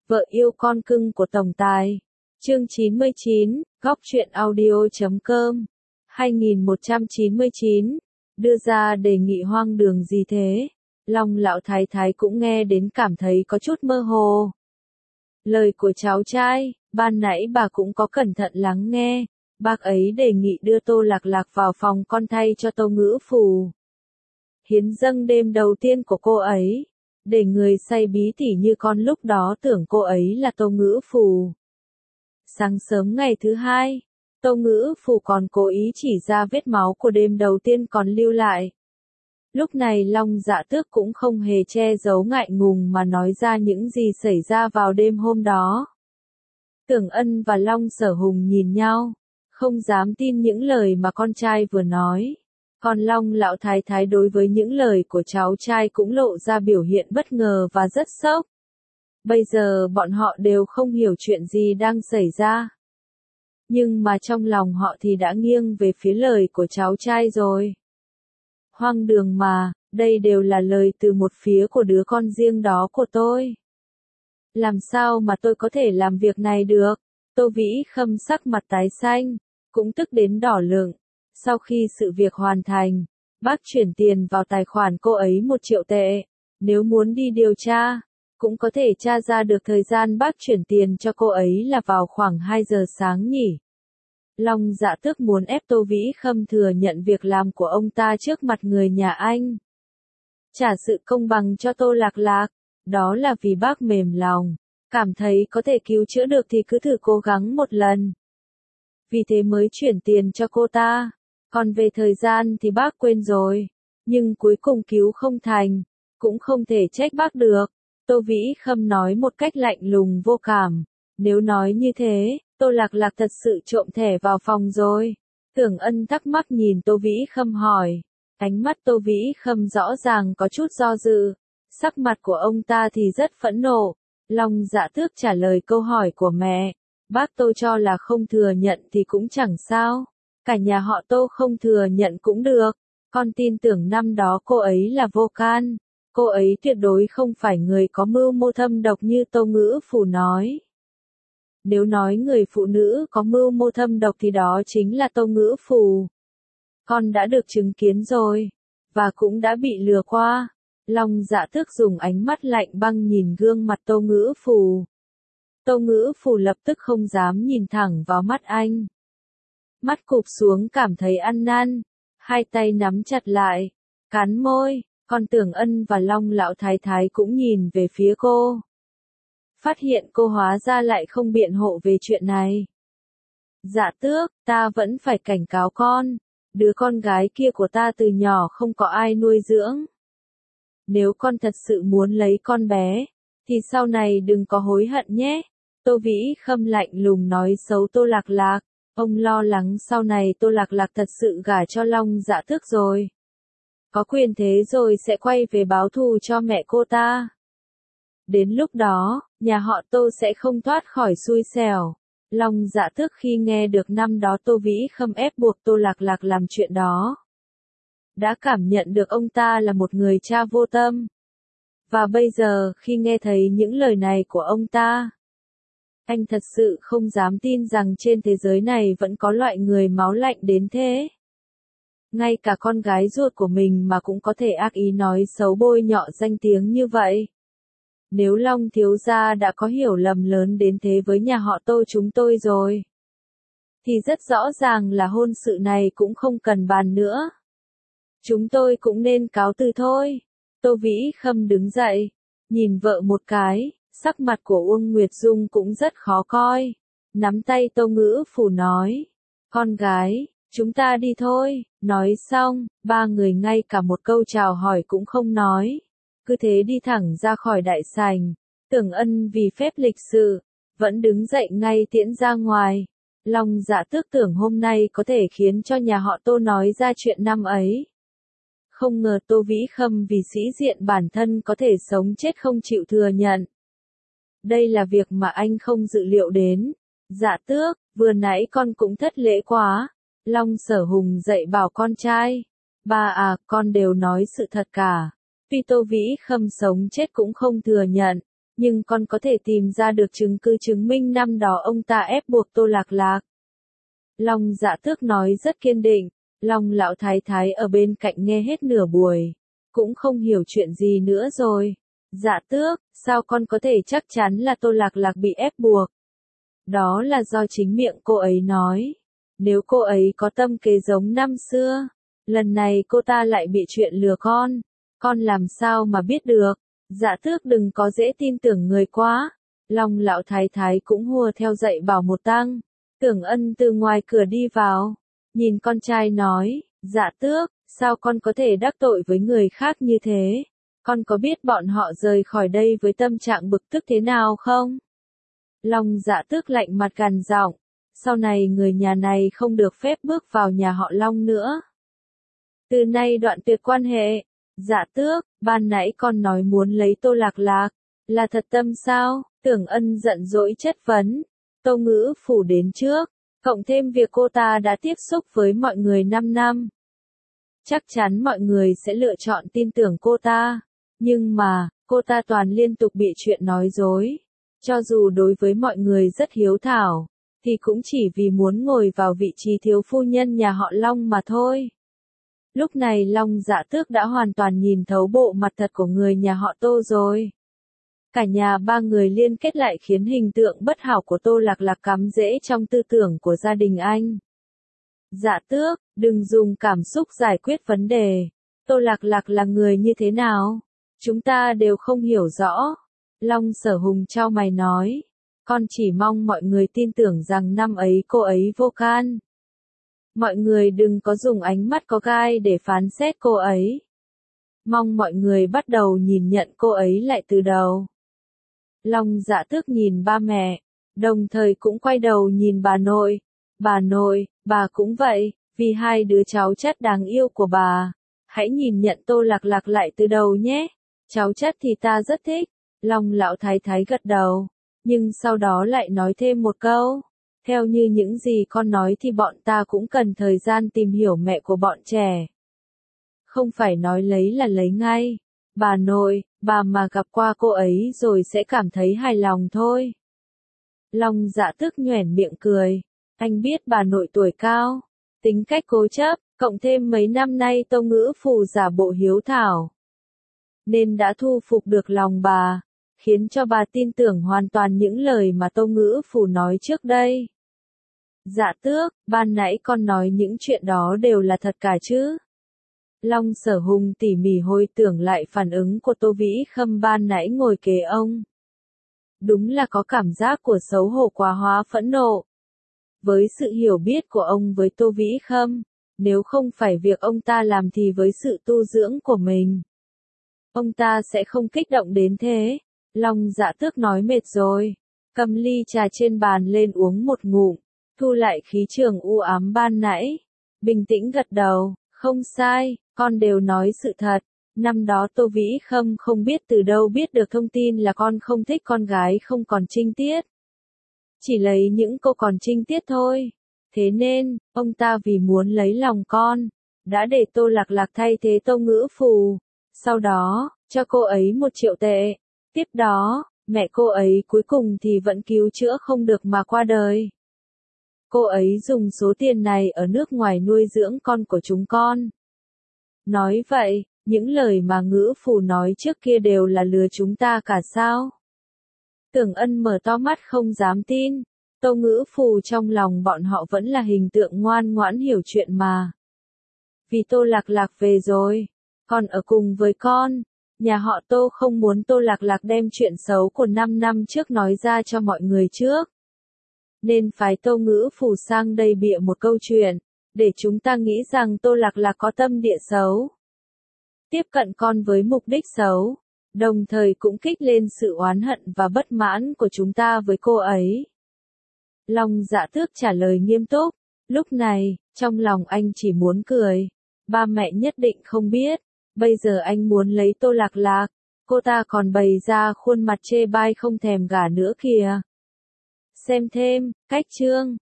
Vợ yêu con cưng của tổng tài. Chương 99, góc truyện audio.com. 2199. Đưa ra đề nghị hoang đường gì thế? Long lão thái thái cũng nghe đến cảm thấy có chút mơ hồ. Lời của cháu trai, ban nãy bà cũng có cẩn thận lắng nghe. Bác ấy đề nghị đưa Tô Lạc Lạc vào phòng con thay cho Tô Ngữ Phù. Hiến dâng đêm đầu tiên của cô ấy. Để người say bí tỉ như con lúc đó tưởng cô ấy là Tô Ngữ Phù. Sáng sớm ngày thứ hai, Tô Ngữ Phù còn cố ý chỉ ra vết máu của đêm đầu tiên còn lưu lại. Lúc này Long Dạ Tước cũng không hề che giấu ngại ngùng mà nói ra những gì xảy ra vào đêm hôm đó. Tưởng Ân và Long Sở Hùng nhìn nhau, không dám tin những lời mà con trai vừa nói. Còn Long lão thái thái đối với những lời của cháu trai cũng lộ ra biểu hiện bất ngờ và rất sốc. Bây giờ bọn họ đều không hiểu chuyện gì đang xảy ra. Nhưng mà trong lòng họ thì đã nghiêng về phía lời của cháu trai rồi. Hoang đường mà, đây đều là lời từ một phía của đứa con riêng đó của tôi. Làm sao mà tôi có thể làm việc này được? Tô Vĩ Khâm sắc mặt tái xanh, cũng tức đến đỏ lựng. Sau khi sự việc hoàn thành, bác chuyển tiền vào tài khoản cô ấy 1 triệu tệ. Nếu muốn đi điều tra, cũng có thể tra ra được thời gian bác chuyển tiền cho cô ấy là vào khoảng 2 giờ sáng nhỉ. Long Dạ Tước muốn ép Tô Vĩ Khâm thừa nhận việc làm của ông ta trước mặt người nhà anh. Trả sự công bằng cho Tô Lạc Lạc, đó là vì bác mềm lòng, cảm thấy có thể cứu chữa được thì cứ thử cố gắng một lần. Vì thế mới chuyển tiền cho cô ta. Còn về thời gian thì bác quên rồi, nhưng cuối cùng cứu không thành, cũng không thể trách bác được. Tô Vĩ Khâm nói một cách lạnh lùng vô cảm. Nếu nói như thế, Tô Lạc Lạc thật sự trộm thẻ vào phòng rồi. Tưởng Ân thắc mắc nhìn Tô Vĩ Khâm hỏi. Ánh mắt Tô Vĩ Khâm rõ ràng có chút do dự. Sắc mặt của ông ta thì rất phẫn nộ. Long Dạ Tước trả lời câu hỏi của mẹ. Bác Tô cho là không thừa nhận thì cũng chẳng sao. Cả nhà họ Tô không thừa nhận cũng được. Con tin tưởng năm đó cô ấy là vô can. Cô ấy tuyệt đối không phải người có mưu mô thâm độc như Tô Ngữ Phù nói. Nếu nói người phụ nữ có mưu mô thâm độc thì đó chính là Tô Ngữ Phù. Con đã được chứng kiến rồi, và cũng đã bị lừa qua. Long Dạ Tước dùng ánh mắt lạnh băng nhìn gương mặt Tô Ngữ Phù. Tô Ngữ Phù lập tức không dám nhìn thẳng vào mắt anh. Mắt cụp xuống cảm thấy ăn năn, hai tay nắm chặt lại, cắn môi. Còn Tưởng Ân và Long lão thái thái cũng nhìn về phía cô. Phát hiện cô hóa ra lại không biện hộ về chuyện này. Dạ Tước, ta vẫn phải cảnh cáo con. Đứa con gái kia của ta từ nhỏ không có ai nuôi dưỡng. Nếu con thật sự muốn lấy con bé, thì sau này đừng có hối hận nhé. Tô Vĩ Khâm lạnh lùng nói xấu Tô Lạc Lạc. Ông lo lắng sau này Tô Lạc Lạc thật sự gả cho Long Dạ Tước rồi. Có quyền thế rồi sẽ quay về báo thù cho mẹ cô ta. Đến lúc đó, nhà họ Tô sẽ không thoát khỏi xui xẻo. Long Dạ Tước khi nghe được năm đó Tô Vĩ Khâm ép buộc Tô Lạc Lạc làm chuyện đó, đã cảm nhận được ông ta là một người cha vô tâm. Và bây giờ khi nghe thấy những lời này của ông ta, anh thật sự không dám tin rằng trên thế giới này vẫn có loại người máu lạnh đến thế. Ngay cả con gái ruột của mình mà cũng có thể ác ý nói xấu bôi nhọ danh tiếng như vậy. Nếu Long thiếu gia đã có hiểu lầm lớn đến thế với nhà họ Tô chúng tôi rồi, thì rất rõ ràng là hôn sự này cũng không cần bàn nữa. Chúng tôi cũng nên cáo từ thôi. Tô Vĩ Khâm đứng dậy, nhìn vợ một cái, sắc mặt của Uông Nguyệt Dung cũng rất khó coi. Nắm tay Tô Ngữ Phù nói, con gái, chúng ta đi thôi. Nói xong, ba người ngay cả một câu chào hỏi cũng không nói. Cứ thế đi thẳng ra khỏi đại sảnh. Tưởng Ân vì phép lịch sự, vẫn đứng dậy ngay tiễn ra ngoài. Long Dạ Tước tưởng hôm nay có thể khiến cho nhà họ Tô nói ra chuyện năm ấy. Không ngờ Tô Vĩ Khâm vì sĩ diện bản thân có thể sống chết không chịu thừa nhận. Đây là việc mà anh không dự liệu đến. Dạ Tước, vừa nãy con cũng thất lễ quá. Long Sở Hùng dạy bảo con trai. Ba à, con đều nói sự thật cả. Tuy Tô Vĩ Khâm sống chết cũng không thừa nhận, nhưng con có thể tìm ra được chứng cứ chứng minh năm đó ông ta ép buộc Tô Lạc Lạc. Long Dạ Tước nói rất kiên định, Long lão thái thái ở bên cạnh nghe hết nửa buổi, cũng không hiểu chuyện gì nữa rồi. Dạ Tước, sao con có thể chắc chắn là Tô Lạc Lạc bị ép buộc? Đó là do chính miệng cô ấy nói. Nếu cô ấy có tâm kế giống năm xưa, lần này cô ta lại bị chuyện lừa con làm sao mà biết được? Dạ Tước đừng có dễ tin tưởng người quá. Long lão thái thái cũng hùa theo dạy bảo một tăng. Tưởng Ân từ ngoài cửa đi vào, nhìn con trai nói, Dạ Tước, sao con có thể đắc tội với người khác như thế? Con có biết bọn họ rời khỏi đây với tâm trạng bực tức thế nào không? Long Dạ Tước lạnh mặt gằn giọng, sau này người nhà này không được phép bước vào nhà họ Long nữa. Từ nay đoạn tuyệt quan hệ. Dạ Tước, ban nãy con nói muốn lấy Tô Lạc Lạc, là thật tâm sao? Tưởng Ân giận dỗi chất vấn. Tô Ngữ Phủ đến trước, cộng thêm việc cô ta đã tiếp xúc với mọi người 5 năm. Chắc chắn mọi người sẽ lựa chọn tin tưởng cô ta. Nhưng mà, cô ta toàn liên tục bị chuyện nói dối. Cho dù đối với mọi người rất hiếu thảo, thì cũng chỉ vì muốn ngồi vào vị trí thiếu phu nhân nhà họ Long mà thôi. Lúc này Long Dạ Tước đã hoàn toàn nhìn thấu bộ mặt thật của người nhà họ Tô rồi. Cả nhà ba người liên kết lại khiến hình tượng bất hảo của Tô Lạc Lạc cắm rễ trong tư tưởng của gia đình anh. Dạ Tước, đừng dùng cảm xúc giải quyết vấn đề. Tô Lạc Lạc là người như thế nào? Chúng ta đều không hiểu rõ. Long Sở Hùng chau mày nói. Con chỉ mong mọi người tin tưởng rằng năm ấy cô ấy vô can. Mọi người đừng có dùng ánh mắt có gai để phán xét cô ấy. Mong mọi người bắt đầu nhìn nhận cô ấy lại từ đầu. Long Dạ Tước nhìn ba mẹ, đồng thời cũng quay đầu nhìn bà nội. Bà nội, bà cũng vậy, vì hai đứa cháu chắt đáng yêu của bà. Hãy nhìn nhận Tô Lạc Lạc lại từ đầu nhé. Cháu chắt thì ta rất thích. Long lão thái thái gật đầu, nhưng sau đó lại nói thêm một câu. Theo như những gì con nói thì bọn ta cũng cần thời gian tìm hiểu mẹ của bọn trẻ. Không phải nói lấy là lấy ngay. Bà nội, bà mà gặp qua cô ấy rồi sẽ cảm thấy hài lòng thôi. Long Dạ Tước nhoẻn miệng cười. Anh biết bà nội tuổi cao, tính cách cố chấp, cộng thêm mấy năm nay Tô Ngữ Phủ giả bộ hiếu thảo, nên đã thu phục được lòng bà, khiến cho bà tin tưởng hoàn toàn những lời mà Tô Ngữ Phủ nói trước đây. Dạ Tước, ban nãy con nói những chuyện đó đều là thật cả chứ? Long Sở Hùng tỉ mỉ hồi tưởng lại phản ứng của Tô Vĩ Khâm ban nãy ngồi kế ông. Đúng là có cảm giác của xấu hổ quá hóa phẫn nộ. Với sự hiểu biết của ông với Tô Vĩ Khâm, nếu không phải việc ông ta làm thì với sự tu dưỡng của mình, ông ta sẽ không kích động đến thế. Long Dạ Tước nói mệt rồi, cầm ly trà trên bàn lên uống một ngụm, thu lại khí trường u ám ban nãy, bình tĩnh gật đầu, không sai, con đều nói sự thật. Năm đó Tô Vĩ Khâm không biết từ đâu biết được thông tin là con không thích con gái không còn trinh tiết. Chỉ lấy những cô còn trinh tiết thôi. Thế nên, ông ta vì muốn lấy lòng con, đã để Tô Lạc Lạc thay thế Tô Ngữ Phù. Sau đó, cho cô ấy 1 triệu tệ. Tiếp đó, mẹ cô ấy cuối cùng thì vẫn cứu chữa không được mà qua đời. Cô ấy dùng số tiền này ở nước ngoài nuôi dưỡng con của chúng con. Nói vậy, những lời mà Ngữ Phù nói trước kia đều là lừa chúng ta cả sao? Tưởng Ân mở to mắt không dám tin. Tô Ngữ Phù trong lòng bọn họ vẫn là hình tượng ngoan ngoãn hiểu chuyện mà. Vì Tô Lạc Lạc về rồi, còn ở cùng với con, nhà họ Tô không muốn Tô Lạc Lạc đem chuyện xấu của 5 năm trước nói ra cho mọi người trước. Nên phái Tô Ngữ Phù sang đây bịa một câu chuyện, để chúng ta nghĩ rằng Tô Lạc Lạc có tâm địa xấu. Tiếp cận con với mục đích xấu, đồng thời cũng kích lên sự oán hận và bất mãn của chúng ta với cô ấy. Long Dạ Tước trả lời nghiêm túc, lúc này, trong lòng anh chỉ muốn cười. Ba mẹ nhất định không biết, bây giờ anh muốn lấy Tô Lạc Lạc, cô ta còn bày ra khuôn mặt chê bai không thèm gả nữa kìa. Xem thêm, cách chương.